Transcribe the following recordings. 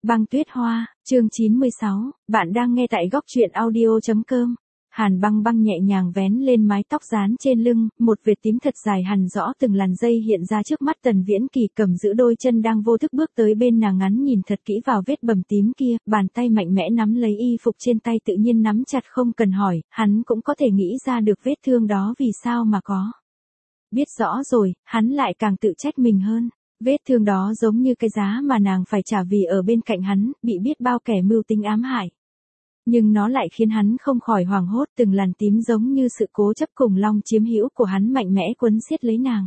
Băng tuyết hoa, chương 96, bạn đang nghe tại góc truyện audio.com. Hàn băng băng nhẹ nhàng vén lên mái tóc rán trên lưng, một vệt tím thật dài hằn rõ từng làn dây hiện ra trước mắt Tần Viễn Kỳ cầm giữ đôi chân đang vô thức bước tới bên nàng ngắn nhìn thật kỹ vào vết bầm tím kia, bàn tay mạnh mẽ nắm lấy y phục trên tay tự nhiên nắm chặt không cần hỏi, hắn cũng có thể nghĩ ra được vết thương đó vì sao mà có. Biết rõ rồi, hắn lại càng tự trách mình hơn. Vết thương đó giống như cái giá mà nàng phải trả vì ở bên cạnh hắn, bị biết bao kẻ mưu tính ám hại. Nhưng nó lại khiến hắn không khỏi hoảng hốt, từng làn tím giống như sự cố chấp cùng long chiếm hữu của hắn mạnh mẽ quấn siết lấy nàng.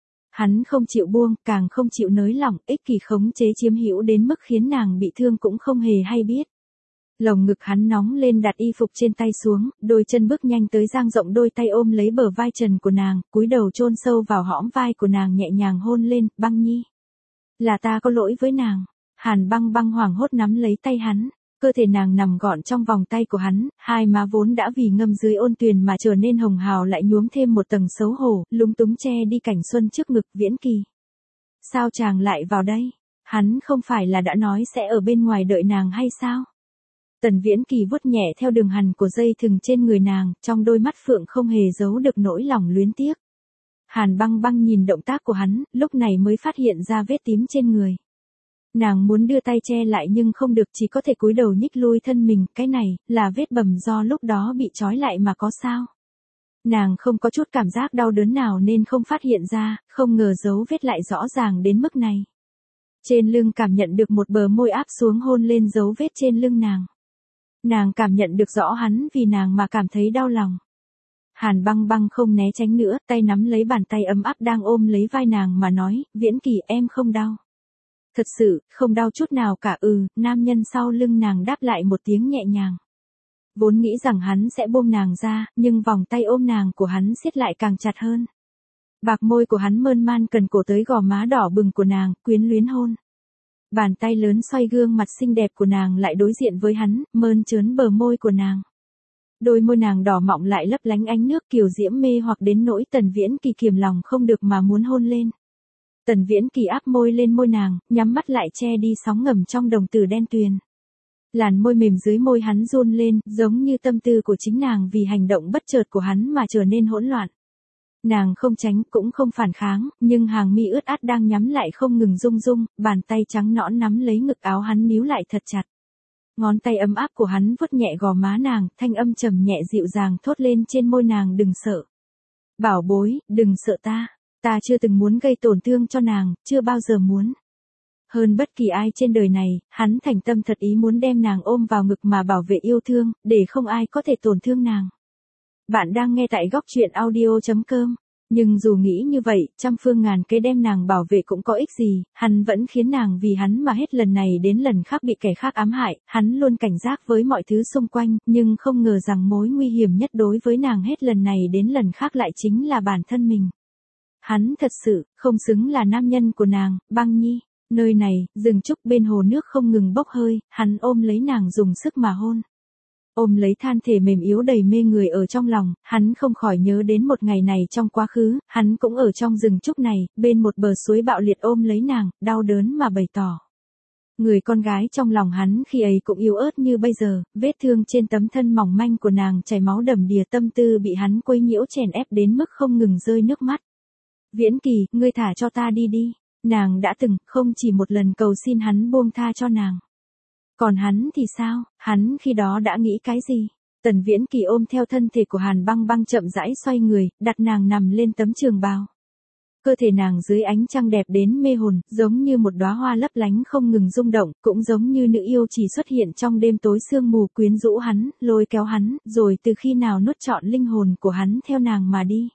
Hắn không chịu buông, càng không chịu nới lỏng, ích kỷ khống chế chiếm hữu đến mức khiến nàng bị thương cũng không hề hay biết. Lồng ngực hắn nóng lên đặt y phục trên tay xuống, đôi chân bước nhanh tới dang rộng đôi tay ôm lấy bờ vai trần của nàng, cúi đầu chôn sâu vào hõm vai của nàng nhẹ nhàng hôn lên, băng nhi. Là ta có lỗi với nàng. Hàn băng băng hoảng hốt nắm lấy tay hắn, cơ thể nàng nằm gọn trong vòng tay của hắn, hai má vốn đã vì ngâm dưới ôn tuyền mà trở nên hồng hào lại nhuốm thêm một tầng xấu hổ, lúng túng che đi cảnh xuân trước ngực Viễn Kỳ. Sao chàng lại vào đây? Hắn không phải là đã nói sẽ ở bên ngoài đợi nàng hay sao? Tần Viễn Kỳ vuốt nhẹ theo đường hằn của dây thừng trên người nàng, trong đôi mắt phượng không hề giấu được nỗi lòng luyến tiếc. Hàn băng băng nhìn động tác của hắn, lúc này mới phát hiện ra vết tím trên người. Nàng muốn đưa tay che lại nhưng không được, chỉ có thể cúi đầu nhích lui thân mình, cái này, là vết bầm do lúc đó bị trói lại mà có sao. Nàng không có chút cảm giác đau đớn nào nên không phát hiện ra, không ngờ dấu vết lại rõ ràng đến mức này. Trên lưng cảm nhận được một bờ môi áp xuống hôn lên dấu vết trên lưng nàng. Nàng cảm nhận được rõ hắn vì nàng mà cảm thấy đau lòng. Hàn băng băng không né tránh nữa, tay nắm lấy bàn tay ấm áp đang ôm lấy vai nàng mà nói, Viễn Kỳ em không đau. Thật sự, không đau chút nào cả. Nam nhân sau lưng nàng đáp lại một tiếng nhẹ nhàng. Vốn nghĩ rằng hắn sẽ buông nàng ra, nhưng vòng tay ôm nàng của hắn siết lại càng chặt hơn. Bạc môi của hắn mơn man cần cổ tới gò má đỏ bừng của nàng, quyến luyến hôn. Bàn tay lớn xoay gương mặt xinh đẹp của nàng lại đối diện với hắn, mơn trớn bờ môi của nàng. Đôi môi nàng đỏ mọng lại lấp lánh ánh nước kiều diễm mê hoặc đến nỗi Tần Viễn Kỳ kiềm lòng không được mà muốn hôn lên. Tần Viễn Kỳ áp môi lên môi nàng, nhắm mắt lại che đi sóng ngầm trong đồng tử đen tuyền. Làn môi mềm dưới môi hắn run lên, giống như tâm tư của chính nàng vì hành động bất chợt của hắn mà trở nên hỗn loạn. Nàng không tránh cũng không phản kháng, nhưng hàng mi ướt át đang nhắm lại không ngừng rung rung, bàn tay trắng nõn nắm lấy ngực áo hắn níu lại thật chặt. Ngón tay ấm áp của hắn vuốt nhẹ gò má nàng, thanh âm trầm nhẹ dịu dàng thốt lên trên môi nàng, đừng sợ. Bảo bối, đừng sợ ta. Ta chưa từng muốn gây tổn thương cho nàng, chưa bao giờ muốn. Hơn bất kỳ ai trên đời này, hắn thành tâm thật ý muốn đem nàng ôm vào ngực mà bảo vệ yêu thương, để không ai có thể tổn thương nàng. Bạn đang nghe tại góc truyện audio.com. Nhưng dù nghĩ như vậy, trăm phương ngàn kế đem nàng bảo vệ cũng có ích gì, hắn vẫn khiến nàng vì hắn mà hết lần này đến lần khác bị kẻ khác ám hại, hắn luôn cảnh giác với mọi thứ xung quanh, nhưng không ngờ rằng mối nguy hiểm nhất đối với nàng hết lần này đến lần khác lại chính là bản thân mình. Hắn thật sự, không xứng là nam nhân của nàng, băng nhi. Nơi này, rừng trúc bên hồ nước không ngừng bốc hơi, hắn ôm lấy nàng dùng sức mà hôn. Ôm lấy than thể mềm yếu đầy mê người ở trong lòng, hắn không khỏi nhớ đến một ngày này trong quá khứ, hắn cũng ở trong rừng trúc này, bên một bờ suối bạo liệt ôm lấy nàng, đau đớn mà bày tỏ. Người con gái trong lòng hắn khi ấy cũng yếu ớt như bây giờ, vết thương trên tấm thân mỏng manh của nàng chảy máu đầm đìa, tâm tư bị hắn quấy nhiễu chèn ép đến mức không ngừng rơi nước mắt. Viễn Kỳ, ngươi thả cho ta đi đi. Nàng đã từng, không chỉ một lần cầu xin hắn buông tha cho nàng. Còn hắn thì sao, hắn khi đó đã nghĩ cái gì? Tần Viễn Kỳ ôm theo thân thể của Hàn băng băng chậm rãi xoay người, đặt nàng nằm lên tấm trường bào. Cơ thể nàng dưới ánh trăng đẹp đến mê hồn, giống như một đóa hoa lấp lánh không ngừng rung động, cũng giống như nữ yêu chỉ xuất hiện trong đêm tối sương mù quyến rũ hắn, lôi kéo hắn, rồi từ khi nào nuốt trọn linh hồn của hắn theo nàng mà đi.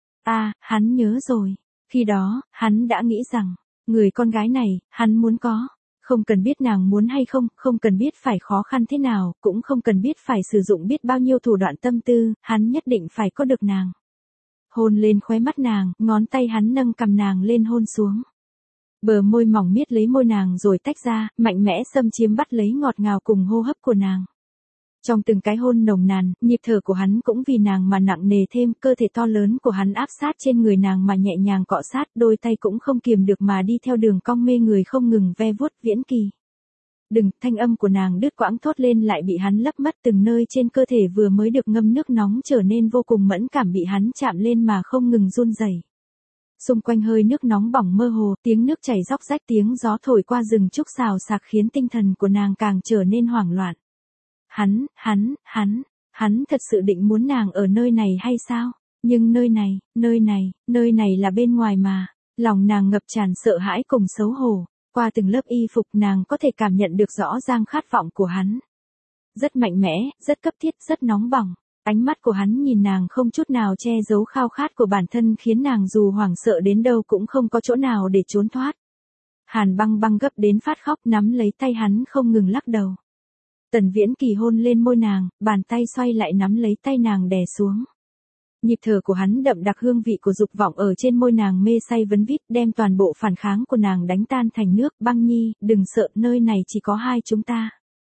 Hắn nhớ rồi. Khi đó, hắn đã nghĩ rằng, người con gái này, hắn muốn có. Không cần biết nàng muốn hay không, không cần biết phải khó khăn thế nào, cũng không cần biết phải sử dụng biết bao nhiêu thủ đoạn tâm tư, hắn nhất định phải có được nàng. Hôn lên khóe mắt nàng, ngón tay hắn nâng cằm nàng lên hôn xuống. Bờ môi mỏng miết lấy môi nàng rồi tách ra, mạnh mẽ xâm chiếm bắt lấy ngọt ngào cùng hô hấp của nàng. Trong từng cái hôn nồng nàn, nhịp thở của hắn cũng vì nàng mà nặng nề thêm, cơ thể to lớn của hắn áp sát trên người nàng mà nhẹ nhàng cọ sát, đôi tay cũng không kiềm được mà đi theo đường cong mê người không ngừng ve vuốt. Viễn Kỳ. Đừng, thanh âm của nàng đứt quãng thốt lên lại bị hắn lấp mất, từng nơi trên cơ thể vừa mới được ngâm nước nóng trở nên vô cùng mẫn cảm bị hắn chạm lên mà không ngừng run rẩy. Xung quanh hơi nước nóng bỏng mơ hồ, tiếng nước chảy róc rách, tiếng gió thổi qua rừng trúc xào xạc khiến tinh thần của nàng càng trở nên hoảng loạn. Hắn thật sự định muốn nàng ở nơi này hay sao? Nhưng nơi này là bên ngoài mà. Lòng nàng ngập tràn sợ hãi cùng xấu hổ. Qua từng lớp y phục nàng có thể cảm nhận được rõ ràng khát vọng của hắn. Rất mạnh mẽ, rất cấp thiết, rất nóng bỏng. Ánh mắt của hắn nhìn nàng không chút nào che giấu khao khát của bản thân khiến nàng dù hoảng sợ đến đâu cũng không có chỗ nào để trốn thoát. Hàn Băng Băng gấp đến phát khóc nắm lấy tay hắn không ngừng lắc đầu. Tần Viễn Kỳ hôn lên môi nàng, bàn tay xoay lại nắm lấy tay nàng đè xuống. Nhịp thở của hắn đậm đặc hương vị của dục vọng ở trên môi nàng mê say vấn vít đem toàn bộ phản kháng của nàng đánh tan thành nước. Băng nhi, đừng sợ, nơi này chỉ có hai chúng ta.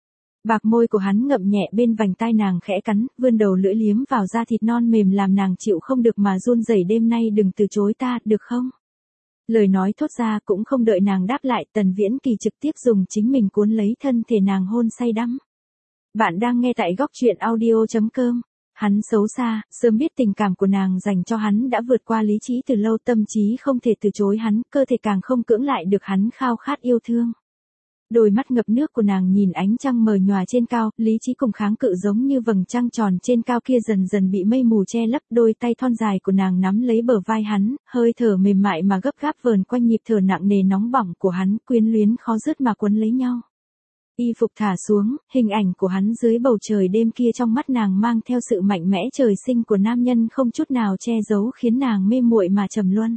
Bạc môi của hắn ngậm nhẹ bên vành tai nàng khẽ cắn, vươn đầu lưỡi liếm vào da thịt non mềm làm nàng chịu không được mà run rẩy. Đêm nay đừng từ chối ta, được không? Lời nói thốt ra cũng không đợi nàng đáp lại, Tần Viễn Kỳ trực tiếp dùng chính mình cuốn lấy thân thể nàng hôn say đắm. Bạn đang nghe tại góc truyện audio.com. Hắn xấu xa, sớm biết tình cảm của nàng dành cho hắn đã vượt qua lý trí từ lâu, tâm trí không thể từ chối hắn, cơ thể càng không cưỡng lại được hắn khao khát yêu thương. Đôi mắt ngập nước của nàng nhìn ánh trăng mờ nhòa trên cao, lý trí cùng kháng cự giống như vầng trăng tròn trên cao kia dần dần bị mây mù che lấp. Đôi tay thon dài của nàng nắm lấy bờ vai hắn, hơi thở mềm mại mà gấp gáp vờn quanh nhịp thở nặng nề nóng bỏng của hắn, quyến luyến khó dứt mà quấn lấy nhau. Y phục thả xuống, hình ảnh của hắn dưới bầu trời đêm kia trong mắt nàng mang theo sự mạnh mẽ trời sinh của nam nhân không chút nào che giấu khiến nàng mê muội mà trầm luân.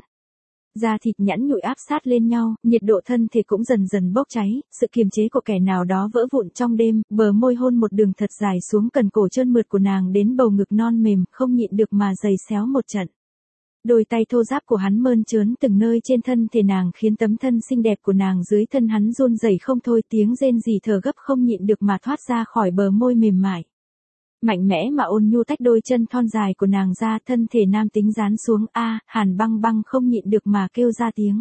Da thịt nhẵn nhụi áp sát lên nhau, nhiệt độ thân thể cũng dần dần bốc cháy, sự kiềm chế của kẻ nào đó vỡ vụn trong đêm, bờ môi hôn một đường thật dài xuống cần cổ trơn mượt của nàng đến bầu ngực non mềm, không nhịn được mà giày xéo một trận. Đôi tay thô ráp của hắn mơn trớn từng nơi trên thân thể nàng khiến tấm thân xinh đẹp của nàng dưới thân hắn run rẩy không thôi, tiếng rên rỉ thở gấp không nhịn được mà thoát ra khỏi bờ môi mềm mại. Mạnh mẽ mà ôn nhu tách đôi chân thon dài của nàng ra, thân thể nam tính dán xuống, Hàn Băng Băng không nhịn được mà kêu ra tiếng.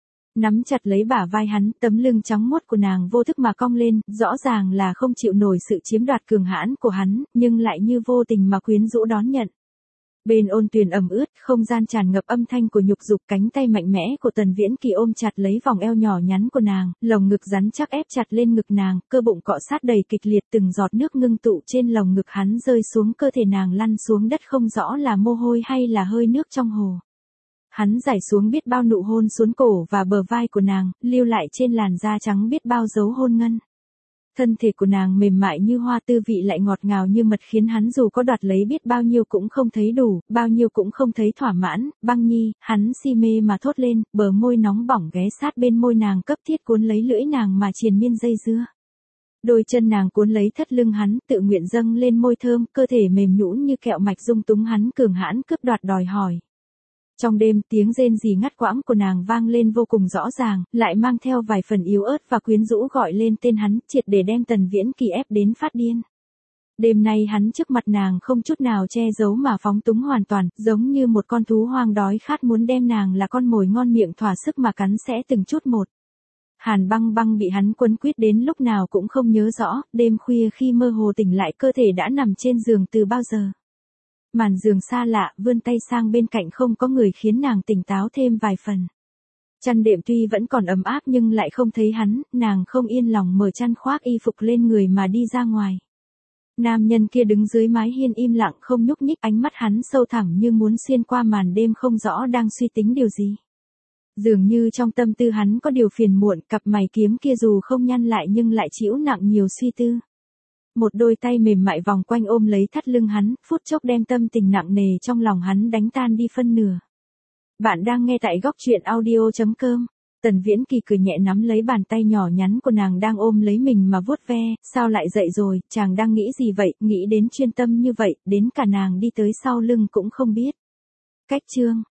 Nắm chặt lấy bả vai hắn, tấm lưng trắng muốt của nàng vô thức mà cong lên, rõ ràng là không chịu nổi sự chiếm đoạt cường hãn của hắn, nhưng lại như vô tình mà quyến rũ đón nhận. Bên ôn tuyền ẩm ướt, không gian tràn ngập âm thanh của nhục dục, cánh tay mạnh mẽ của Tần Viễn Kỳ ôm chặt lấy vòng eo nhỏ nhắn của nàng, lồng ngực rắn chắc ép chặt lên ngực nàng, cơ bụng cọ sát đầy kịch liệt, từng giọt nước ngưng tụ trên lồng ngực hắn rơi xuống cơ thể nàng lăn xuống đất không rõ là mồ hôi hay là hơi nước trong hồ. Hắn rải xuống biết bao nụ hôn xuống cổ và bờ vai của nàng, lưu lại trên làn da trắng biết bao dấu hôn ngân. Thân thể của nàng mềm mại như hoa, tư vị lại ngọt ngào như mật khiến hắn dù có đoạt lấy biết bao nhiêu cũng không thấy đủ, bao nhiêu cũng không thấy thỏa mãn. Băng nhi, hắn si mê mà thốt lên, bờ môi nóng bỏng ghé sát bên môi nàng cấp thiết cuốn lấy lưỡi nàng mà triền miên dây dưa. Đôi chân nàng cuốn lấy thắt lưng hắn, tự nguyện dâng lên môi thơm, cơ thể mềm nhũn như kẹo mạch dung túng hắn cường hãn cướp đoạt đòi hỏi. Trong đêm, tiếng rên rỉ ngắt quãng của nàng vang lên vô cùng rõ ràng, lại mang theo vài phần yếu ớt và quyến rũ gọi lên tên hắn, triệt để đem Tần Viễn Kỳ ép đến phát điên. Đêm nay hắn trước mặt nàng không chút nào che giấu mà phóng túng hoàn toàn, giống như một con thú hoang đói khát muốn đem nàng là con mồi ngon miệng thỏa sức mà cắn xẻ từng chút một. Hàn Băng Băng bị hắn quấn quýt đến lúc nào cũng không nhớ rõ, đêm khuya khi mơ hồ tỉnh lại cơ thể đã nằm trên giường từ bao giờ. Màn giường xa lạ, vươn tay sang bên cạnh không có người khiến nàng tỉnh táo thêm vài phần. Chăn đệm tuy vẫn còn ấm áp nhưng lại không thấy hắn, nàng không yên lòng mở chăn khoác y phục lên người mà đi ra ngoài. Nam nhân kia đứng dưới mái hiên im lặng không nhúc nhích, ánh mắt hắn sâu thẳm như muốn xuyên qua màn đêm không rõ đang suy tính điều gì. Dường như trong tâm tư hắn có điều phiền muộn, cặp mày kiếm kia dù không nhăn lại nhưng lại trĩu nặng nhiều suy tư. Một đôi tay mềm mại vòng quanh ôm lấy thắt lưng hắn, phút chốc đem tâm tình nặng nề trong lòng hắn đánh tan đi phân nửa. Bạn đang nghe tại góc truyện audio.com. Tần Viễn Kỳ cười nhẹ nắm lấy bàn tay nhỏ nhắn của nàng đang ôm lấy mình mà vuốt ve, sao lại dậy rồi, chàng đang nghĩ gì vậy, nghĩ đến chuyên tâm như vậy, đến cả nàng đi tới sau lưng cũng không biết. Cách chương.